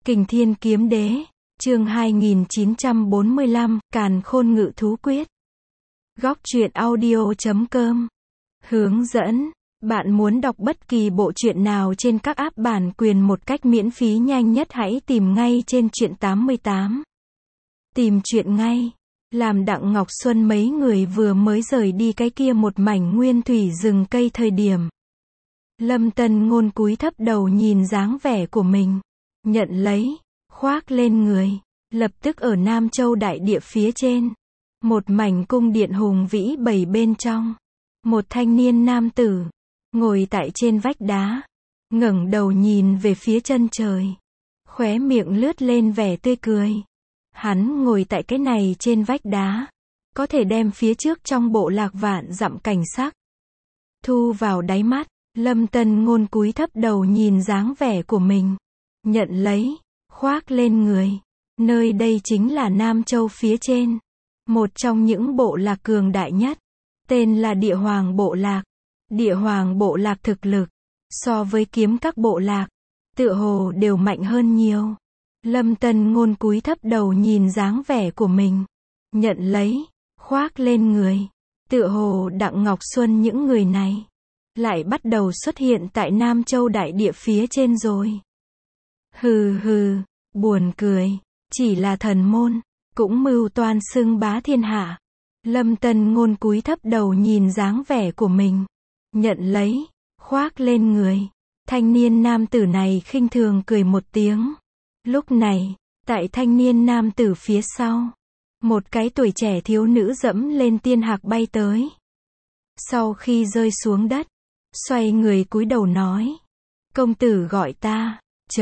Kình Thiên Kiếm Đế, chương 2945, Càn Khôn Ngự Thú Quyết. Góc truyện audio.com. Hướng dẫn. Bạn muốn đọc bất kỳ bộ truyện nào trên các app bản quyền một cách miễn phí nhanh nhất, hãy tìm ngay trên truyện 88. Tìm truyện ngay. Làm Đặng Ngọc Xuân mấy người vừa mới rời đi cái kia một mảnh nguyên thủy rừng cây thời điểm, Lâm Tân Ngôn cúi thấp đầu nhìn dáng vẻ của mình, nhận lấy, khoác lên người. Lập tức ở Nam Châu đại địa phía trên, một mảnh cung điện hùng vĩ bày bên trong, một thanh niên nam tử ngồi tại trên vách đá, ngẩng đầu nhìn về phía chân trời, khóe miệng lướt lên vẻ tươi cười. Hắn ngồi tại cái này trên vách đá, có thể đem phía trước trong bộ lạc vạn dặm cảnh sắc thu vào đáy mắt. Lâm Tân Ngôn cúi thấp đầu nhìn dáng vẻ của mình, nhận lấy, khoác lên người. Nơi đây chính là Nam Châu phía trên, một trong những bộ lạc cường đại nhất, tên là Địa Hoàng bộ lạc. Địa Hoàng bộ lạc thực lực, so với kiếm các bộ lạc, tựa hồ đều mạnh hơn nhiều. Lâm Tân Ngôn cúi thấp đầu nhìn dáng vẻ của mình, nhận lấy, khoác lên người. Tựa hồ Đặng Ngọc Xuân những người này lại bắt đầu xuất hiện tại Nam Châu đại địa phía trên rồi. Hừ hừ, buồn cười, chỉ là thần môn, cũng mưu toan xưng bá thiên hạ. Lâm Tân Ngôn cúi thấp đầu nhìn dáng vẻ của mình, nhận lấy, khoác lên người. Thanh niên nam tử này khinh thường cười một tiếng. Lúc này, tại thanh niên nam tử phía sau, một cái tuổi trẻ thiếu nữ dẫm lên tiên hạc bay tới. Sau khi rơi xuống đất, xoay người cúi đầu nói, công tử gọi ta.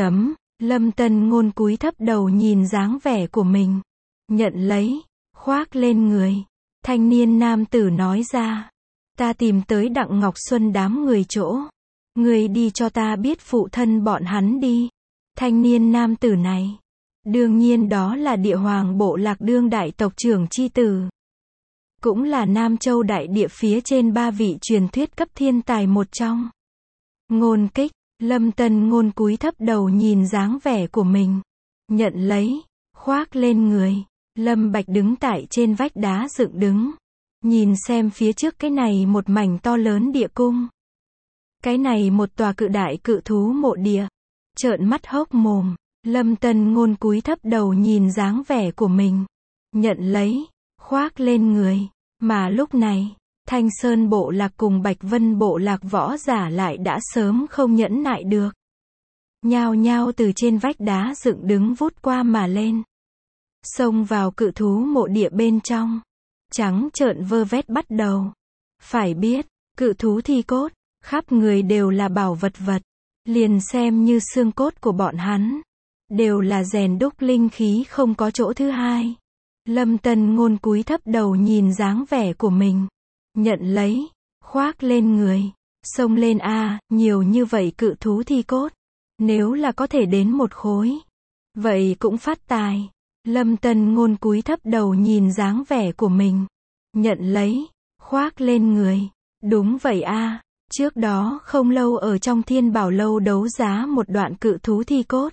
Lâm Tân Ngôn cúi thấp đầu nhìn dáng vẻ của mình, nhận lấy, khoác lên người. Thanh niên nam tử nói ra, ta tìm tới Đặng Ngọc Xuân đám người chỗ, người đi cho ta biết phụ thân bọn hắn đi. Thanh niên nam tử này, đương nhiên đó là Địa Hoàng bộ lạc đương đại tộc trưởng chi tử, cũng là Nam Châu đại địa phía trên ba vị truyền thuyết cấp thiên tài một trong. Ngôn Kích. Lâm Tân Ngôn cúi thấp đầu nhìn dáng vẻ của mình, nhận lấy, khoác lên người. Lâm Bạch đứng tại trên vách đá dựng đứng, nhìn xem phía trước cái này một mảnh to lớn địa cung. Cái này một tòa cự đại cự thú mộ địa, trợn mắt hốc mồm. Lâm Tân Ngôn cúi thấp đầu nhìn dáng vẻ của mình, nhận lấy, khoác lên người. Mà lúc này, Thanh Sơn bộ lạc cùng Bạch Vân bộ lạc võ giả lại đã sớm không nhẫn nại được, nhao nhao từ trên vách đá dựng đứng vút qua mà lên, xông vào cự thú mộ địa bên trong, trắng trợn vơ vét bắt đầu. Phải biết, cự thú thi cốt, khắp người đều là bảo vật, liền xem như xương cốt của bọn hắn, đều là rèn đúc linh khí không có chỗ thứ hai. Lâm Tân Ngôn cúi thấp đầu nhìn dáng vẻ của mình, nhận lấy, khoác lên người. Xông lên a, nhiều như vậy cự thú thi cốt, nếu là có thể đến một khối, vậy cũng phát tài. Lâm Tân Ngôn cúi thấp đầu nhìn dáng vẻ của mình, nhận lấy, khoác lên người. Đúng vậy a, trước đó không lâu ở trong Thiên Bảo Lâu đấu giá một đoạn cự thú thi cốt,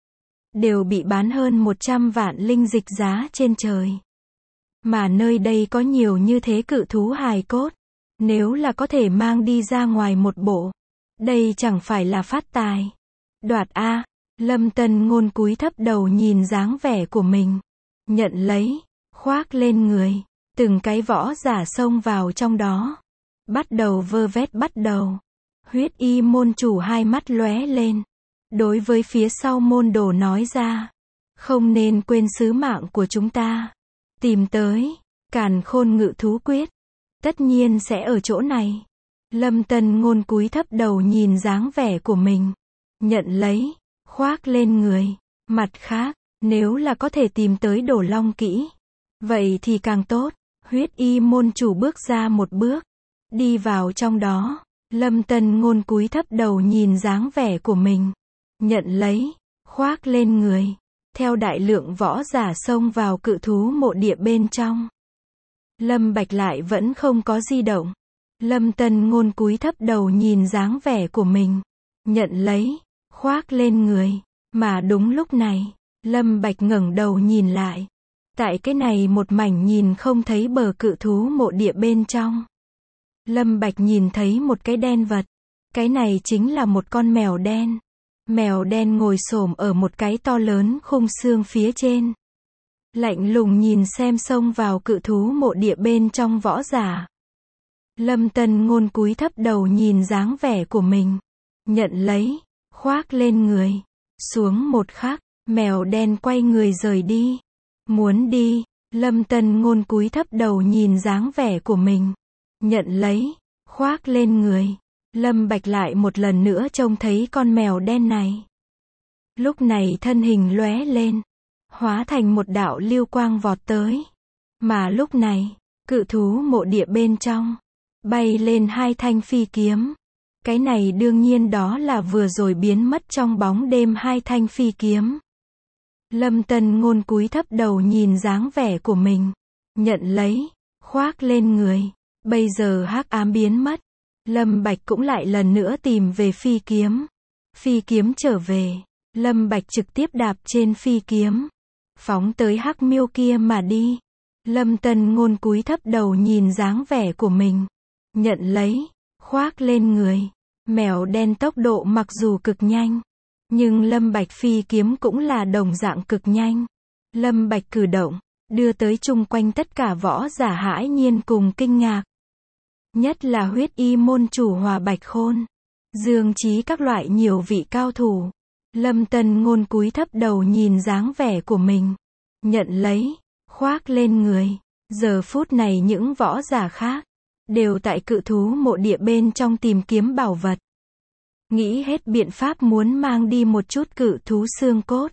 đều bị bán hơn 100 vạn linh dịch giá trên trời. Mà nơi đây có nhiều như thế cự thú hài cốt, nếu là có thể mang đi ra ngoài một bộ, đây chẳng phải là phát tài. Đoạt a. Lâm Tân Ngôn cúi thấp đầu nhìn dáng vẻ của mình, nhận lấy, khoác lên người. Từng cái võ giả xông vào trong đó, bắt đầu vơ vét bắt đầu. Huyết Y môn chủ hai mắt lóe lên, đối với phía sau môn đồ nói ra, không nên quên sứ mạng của chúng ta, tìm tới Càn Khôn Ngự Thú Quyết, tất nhiên sẽ ở chỗ này. Lâm Tân Ngôn cúi thấp đầu nhìn dáng vẻ của mình, nhận lấy, khoác lên người. Mặt khác, nếu là có thể tìm tới Đồ Long Kỹ, vậy thì càng tốt. Huyết Y môn chủ bước ra một bước, đi vào trong đó. Lâm Tân Ngôn cúi thấp đầu nhìn dáng vẻ của mình, nhận lấy, khoác lên người. Theo đại lượng võ giả xông vào cự thú mộ địa bên trong, Lâm Bạch lại vẫn không có di động. Lâm Tân Ngôn cúi thấp đầu nhìn dáng vẻ của mình, nhận lấy, khoác lên người. Mà đúng lúc này, Lâm Bạch ngẩng đầu nhìn lại. Tại cái này một mảnh nhìn không thấy bờ cự thú mộ địa bên trong. Lâm Bạch nhìn thấy một cái đen vật. Cái này chính là một con mèo đen. Mèo đen ngồi xổm ở một cái to lớn khung xương phía trên. Lạnh lùng nhìn xem xông vào cự thú mộ địa bên trong võ giả. Lâm Tân Ngôn cúi thấp đầu nhìn dáng vẻ của mình. Nhận lấy, khoác lên người. Xuống một khắc, mèo đen quay người rời đi. Muốn đi, Lâm Tân Ngôn cúi thấp đầu nhìn dáng vẻ của mình. Nhận lấy, khoác lên người. Lâm Bạch lại một lần nữa trông thấy con mèo đen này. Lúc này thân hình lóe lên, hóa thành một đạo lưu quang vọt tới. Mà lúc này, cự thú mộ địa bên trong, bay lên hai thanh phi kiếm. Cái này đương nhiên đó là vừa rồi biến mất trong bóng đêm hai thanh phi kiếm. Lâm Tân Ngôn cúi thấp đầu nhìn dáng vẻ của mình. Nhận lấy, khoác lên người. Bây giờ hắc ám biến mất. Lâm Bạch cũng lại lần nữa tìm về phi kiếm. Phi kiếm trở về. Lâm Bạch trực tiếp đạp trên phi kiếm. Phóng tới hắc miêu kia mà đi. Lâm Tân Ngôn cúi thấp đầu nhìn dáng vẻ của mình. Nhận lấy, khoác lên người. Mèo đen tốc độ mặc dù cực nhanh. Nhưng Lâm Bạch phi kiếm cũng là đồng dạng cực nhanh. Lâm Bạch cử động, đưa tới chung quanh tất cả võ giả hãi nhiên cùng kinh ngạc. Nhất là huyết y môn chủ Hòa Bạch Khôn, Dương Chí các loại nhiều vị cao thủ. Lâm Tân Ngôn cúi thấp đầu nhìn dáng vẻ của mình. Nhận lấy, khoác lên người. Giờ phút này những võ giả khác, đều tại cự thú mộ địa bên trong tìm kiếm bảo vật. Nghĩ hết biện pháp muốn mang đi một chút cự thú xương cốt.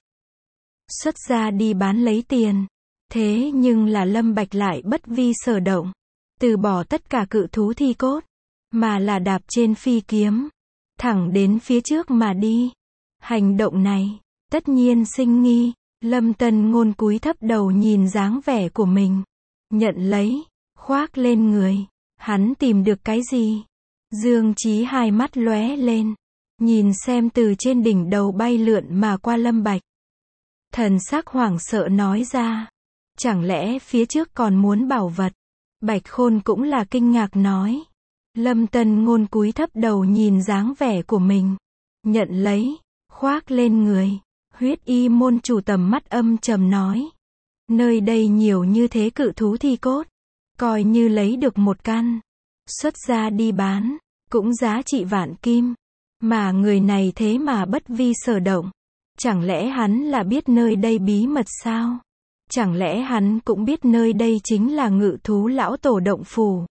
Xuất ra đi bán lấy tiền. Thế nhưng là Lâm Bạch lại bất vi sở động. Từ bỏ tất cả cự thú thi cốt. Mà là đạp trên phi kiếm. Thẳng đến phía trước mà đi. Hành động này, tất nhiên sinh nghi. Lâm Tân Ngôn cúi thấp đầu nhìn dáng vẻ của mình. Nhận lấy, khoác lên người. Hắn tìm được cái gì? Dương Chí hai mắt lóe lên. Nhìn xem từ trên đỉnh đầu bay lượn mà qua Lâm Bạch. Thần sắc hoảng sợ nói ra. Chẳng lẽ phía trước còn muốn bảo vật? Bạch Khôn cũng là kinh ngạc nói. Lâm Tân Ngôn cúi thấp đầu nhìn dáng vẻ của mình. Nhận lấy, khoác lên người. Huyết y môn chủ tầm mắt âm trầm nói. Nơi đây nhiều như thế cự thú thi cốt. Coi như lấy được một căn. Xuất ra đi bán. Cũng giá trị vạn kim. Mà người này thế mà bất vi sở động. Chẳng lẽ hắn là biết nơi đây bí mật sao? Chẳng lẽ hắn cũng biết nơi đây chính là ngự thú lão tổ động phủ?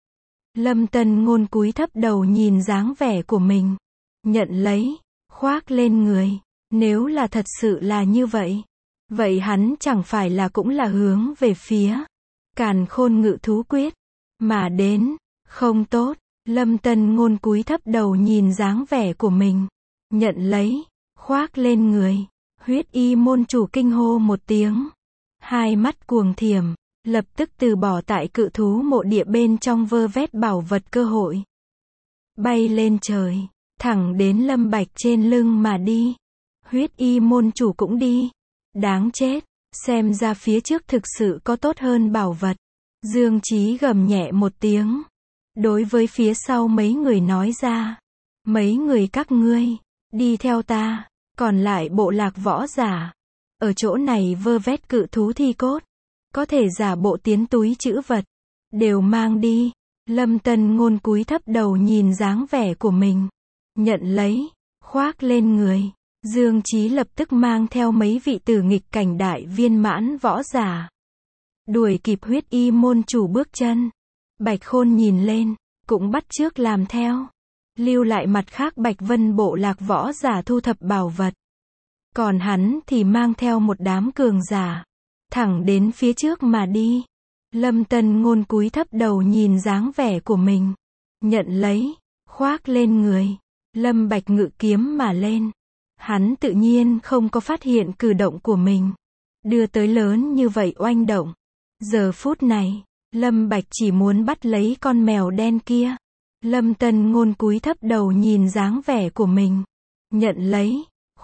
Lâm Tân Ngôn cúi thấp đầu nhìn dáng vẻ của mình. Nhận lấy, khoác lên người. Nếu là thật sự là như vậy, vậy hắn chẳng phải là cũng là hướng về phía Càn Khôn ngự thú quyết mà đến. Không tốt. Lâm Tân Ngôn cúi thấp đầu nhìn dáng vẻ của mình. Nhận lấy, khoác lên người. Huyết y môn chủ kinh hô một tiếng. Hai mắt cuồng thiểm, lập tức từ bỏ tại cự thú mộ địa bên trong vơ vét bảo vật cơ hội. Bay lên trời, thẳng đến Lâm Bạch trên lưng mà đi. Huyết y môn chủ cũng đi. Đáng chết, xem ra phía trước thực sự có tốt hơn bảo vật. Dương Chí gầm nhẹ một tiếng. Đối với phía sau mấy người nói ra. Mấy người các ngươi, đi theo ta. Còn lại bộ lạc võ giả. Ở chỗ này vơ vét cự thú thi cốt. Có thể giả bộ tiến túi trữ vật. Đều mang đi. Lâm Tân Ngôn cúi thấp đầu nhìn dáng vẻ của mình. Nhận lấy, khoác lên người. Dương Chí lập tức mang theo mấy vị tử nghịch cảnh đại viên mãn võ giả. Đuổi kịp huyết y môn chủ bước chân. Bạch Khôn nhìn lên, cũng bắt chước làm theo. Lưu lại mặt khác Bạch Vân bộ lạc võ giả thu thập bảo vật. Còn hắn thì mang theo một đám cường giả. Thẳng đến phía trước mà đi. Lâm Tân Ngôn cúi thấp đầu nhìn dáng vẻ của mình. Nhận lấy, khoác lên người. Lâm Bạch ngự kiếm mà lên. Hắn tự nhiên không có phát hiện cử động của mình. Đưa tới lớn như vậy oanh động. Giờ phút này, Lâm Bạch chỉ muốn bắt lấy con mèo đen kia. Lâm Tân Ngôn cúi thấp đầu nhìn dáng vẻ của mình. Nhận lấy, khoác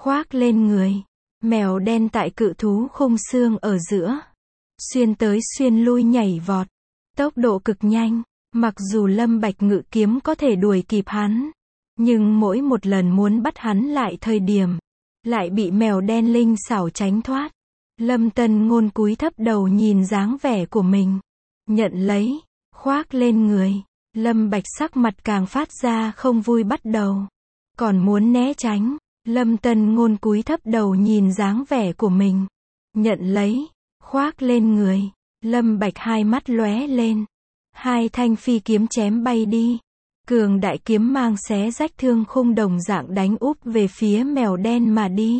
khoác lên người. Mèo đen tại cự thú khung xương ở giữa. Xuyên tới xuyên lui nhảy vọt. Tốc độ cực nhanh. Mặc dù Lâm Bạch ngự kiếm có thể đuổi kịp hắn. Nhưng mỗi một lần muốn bắt hắn lại thời điểm. Lại bị mèo đen linh xảo tránh thoát. Lâm Tân Ngôn cúi thấp đầu nhìn dáng vẻ của mình. Nhận lấy. Khoác lên người. Lâm Bạch sắc mặt càng phát ra không vui bắt đầu. Còn muốn né tránh. Lâm Tân Ngôn cúi thấp đầu nhìn dáng vẻ của mình. Nhận lấy. Khoác lên người. Lâm Bạch hai mắt lóe lên. Hai thanh phi kiếm chém bay đi. Cường đại kiếm mang xé rách thương khung đồng dạng đánh úp về phía mèo đen mà đi.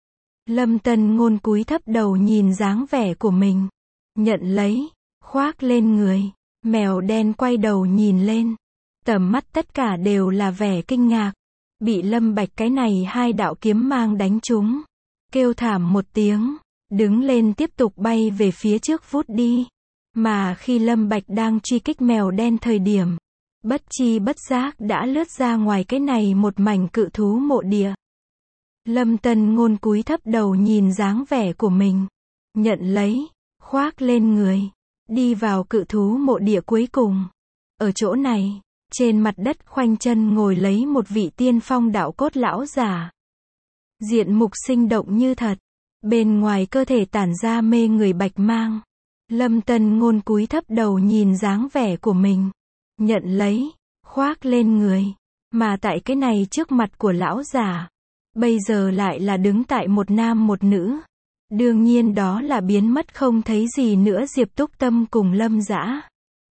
Lâm Tân Ngôn cúi thấp đầu nhìn dáng vẻ của mình. Nhận lấy. Khoác lên người. Mèo đen quay đầu nhìn lên. Tầm mắt tất cả đều là vẻ kinh ngạc. Bị Lâm Bạch cái này hai đạo kiếm mang đánh trúng. Kêu thảm một tiếng. Đứng lên tiếp tục bay về phía trước vút đi. Mà khi Lâm Bạch đang truy kích mèo đen thời điểm. Bất chi bất giác đã lướt ra ngoài cái này một mảnh cự thú mộ địa. Lâm Tân Ngôn cúi thấp đầu nhìn dáng vẻ của mình. Nhận lấy. Khoác lên người. Đi vào cự thú mộ địa cuối cùng. Ở chỗ này, trên mặt đất khoanh chân ngồi lấy một vị tiên phong đạo cốt lão giả. Diện mục sinh động như thật. Bên ngoài cơ thể tản ra mê người bạch mang. Lâm Tân Ngôn cúi thấp đầu nhìn dáng vẻ của mình. Nhận lấy. Khoác lên người. Mà tại cái này trước mặt của lão giả. Bây giờ lại là đứng tại một nam một nữ. Đương nhiên đó là biến mất không thấy gì nữa Diệp Túc Tâm cùng Lâm Dã.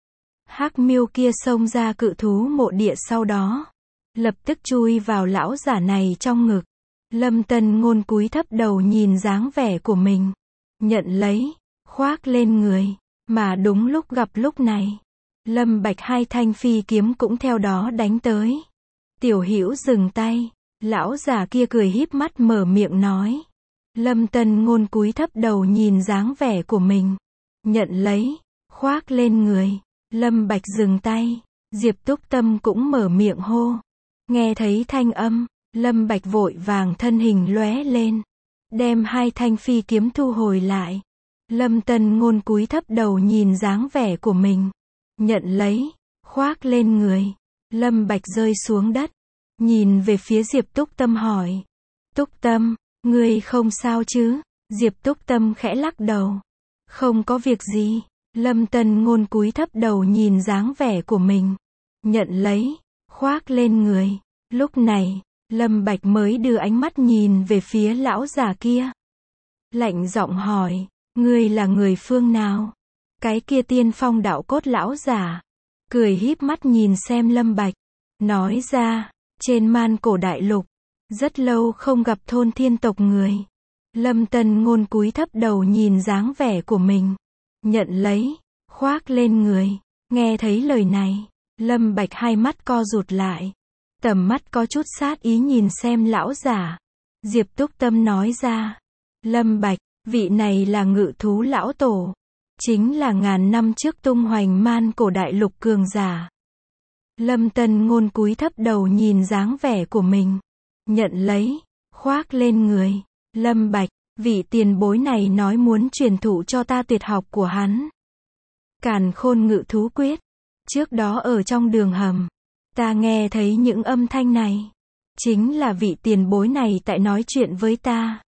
Hắc miêu kia xông ra cự thú mộ địa sau đó. Lập tức chui vào lão giả này trong ngực. Lâm Tân Ngôn cúi thấp đầu nhìn dáng vẻ của mình. Nhận lấy. Khoác lên người. Mà đúng lúc gặp lúc này. Lâm Bạch hai thanh phi kiếm cũng theo đó đánh tới. Tiểu Hữu dừng tay. Lão giả kia cười híp mắt mở miệng nói. Lâm Tân Ngôn cúi thấp đầu nhìn dáng vẻ của mình. Nhận lấy. Khoác lên người. Lâm Bạch dừng tay. Diệp Túc Tâm cũng mở miệng hô. Nghe thấy thanh âm. Lâm Bạch vội vàng thân hình lóe lên. Đem hai thanh phi kiếm thu hồi lại. Lâm Tân Ngôn cúi thấp đầu nhìn dáng vẻ của mình. Nhận lấy. Khoác lên người. Lâm Bạch rơi xuống đất. Nhìn về phía Diệp Túc Tâm hỏi. Túc Tâm, ngươi không sao chứ? Diệp Túc Tâm khẽ lắc đầu. Không có việc gì. Lâm Tân Ngôn cúi thấp đầu nhìn dáng vẻ của mình. Nhận lấy. Khoác lên người. Lúc này, Lâm Bạch mới đưa ánh mắt nhìn về phía lão già kia. Lạnh giọng hỏi. Ngươi là người phương nào? Cái kia tiên phong đạo cốt lão giả. Cười híp mắt nhìn xem Lâm Bạch. Nói ra. Trên man cổ đại lục. Rất lâu không gặp thôn thiên tộc người. Lâm Tân Ngôn cúi thấp đầu nhìn dáng vẻ của mình. Nhận lấy. Khoác lên người. Nghe thấy lời này. Lâm Bạch hai mắt co rụt lại. Tầm mắt có chút sát ý nhìn xem lão giả. Diệp Túc Tâm nói ra. Lâm Bạch, vị này là ngự thú lão tổ. Chính là ngàn năm trước tung hoành man cổ đại lục cường giả. Lâm Tân Ngôn cúi thấp đầu nhìn dáng vẻ của mình. Nhận lấy. Khoác lên người. Lâm Bạch, vị tiền bối này nói muốn truyền thụ cho ta tuyệt học của hắn. Càn Khôn Ngự Thú Quyết. Trước đó ở trong đường hầm. Ta nghe thấy những âm thanh này. Chính là vị tiền bối này tại nói chuyện với ta.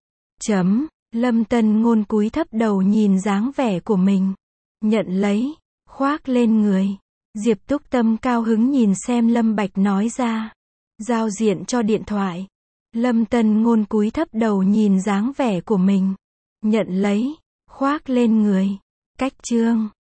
Lâm Tân Ngôn cúi thấp đầu nhìn dáng vẻ của mình. Nhận lấy. Khoác lên người. Diệp Túc Tâm cao hứng nhìn xem Lâm Bạch nói ra. Giao diện cho điện thoại. Lâm Tân Ngôn cúi thấp đầu nhìn dáng vẻ của mình. Nhận lấy. Khoác lên người. Cách chương